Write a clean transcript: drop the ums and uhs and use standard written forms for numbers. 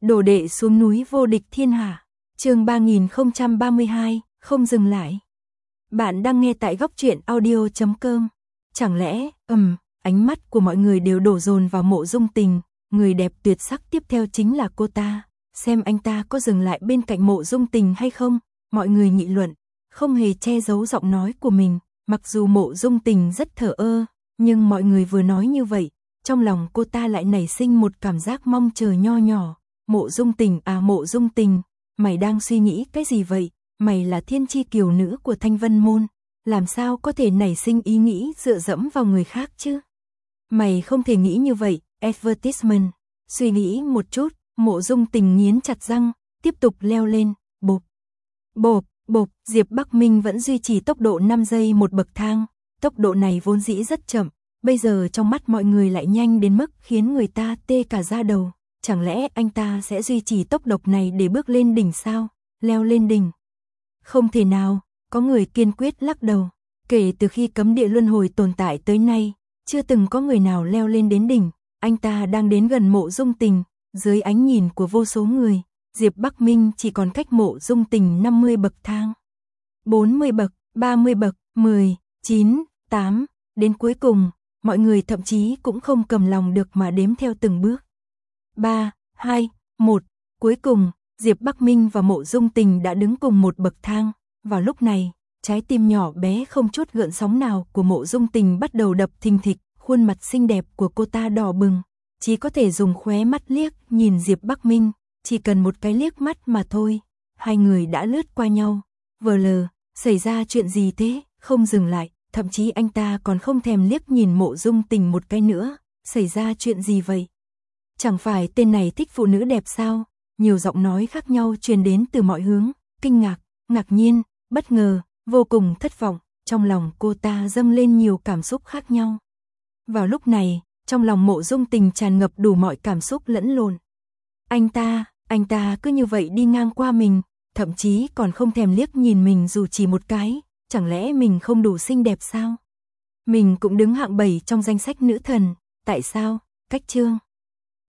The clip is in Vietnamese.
Đồ đệ xuống núi vô địch thiên hạ. Chương 3032, không dừng lại. Bạn đang nghe tại goctruyện audio.com. Chẳng lẽ, ánh mắt của mọi người đều đổ dồn vào Mộ Dung Tình, người đẹp tuyệt sắc tiếp theo chính là cô ta. Xem anh ta có dừng lại bên cạnh Mộ Dung Tình hay không? Mọi người nghị luận, không hề che giấu giọng nói của mình. Mặc dù Mộ Dung Tình rất thờ ơ, nhưng mọi người vừa nói như vậy, trong lòng cô ta lại nảy sinh một cảm giác mong chờ nho nhỏ. Mộ Dung Tình à, Mộ Dung Tình, mày đang suy nghĩ cái gì vậy? Mày là thiên chi kiều nữ của Thanh Vân Môn, làm sao có thể nảy sinh ý nghĩ dựa dẫm vào người khác chứ? Mày không thể nghĩ như vậy, advertisement. Suy nghĩ một chút, Mộ Dung Tình nghiến chặt răng, tiếp tục leo lên, bộp, bộp, bộp. Diệp Bắc Minh vẫn duy trì tốc độ 5 giây một bậc thang, tốc độ này vốn dĩ rất chậm, bây giờ trong mắt mọi người lại nhanh đến mức khiến người ta tê cả da đầu. Chẳng lẽ anh ta sẽ duy trì tốc độ này để bước lên đỉnh sao? Leo lên đỉnh? Không thể nào, có người kiên quyết lắc đầu. Kể từ khi cấm địa luân hồi tồn tại tới nay, chưa từng có người nào leo lên đến đỉnh. Anh ta đang đến gần Mộ Dung Tình, dưới ánh nhìn của vô số người, Diệp Bắc Minh chỉ còn cách Mộ Dung Tình 50 bậc thang, 40 bậc, 30 bậc, 10, 9, 8, đến cuối cùng, mọi người thậm chí cũng không cầm lòng được mà đếm theo từng bước. 3, 2, 1, cuối cùng, Diệp Bắc Minh và Mộ Dung Tình đã đứng cùng một bậc thang. Vào lúc này, trái tim nhỏ bé không chút gợn sóng nào của Mộ Dung Tình bắt đầu đập thình thịch, khuôn mặt xinh đẹp của cô ta đỏ bừng, chỉ có thể dùng khóe mắt liếc nhìn Diệp Bắc Minh, chỉ cần một cái liếc mắt mà thôi, hai người đã lướt qua nhau. VL, xảy ra chuyện gì thế? Không dừng lại, thậm chí anh ta còn không thèm liếc nhìn Mộ Dung Tình một cái nữa. Xảy ra chuyện gì vậy? Chẳng phải tên này thích phụ nữ đẹp sao? Nhiều giọng nói khác nhau truyền đến từ mọi hướng, kinh ngạc, ngạc nhiên, bất ngờ, vô cùng thất vọng, trong lòng cô ta dâng lên nhiều cảm xúc khác nhau. Vào lúc này, trong lòng Mộ Dung Tình tràn ngập đủ mọi cảm xúc lẫn lộn. Anh ta cứ như vậy đi ngang qua mình, thậm chí còn không thèm liếc nhìn mình dù chỉ một cái, chẳng lẽ mình không đủ xinh đẹp sao? Mình cũng đứng hạng 7 trong danh sách nữ thần, tại sao? Cách chương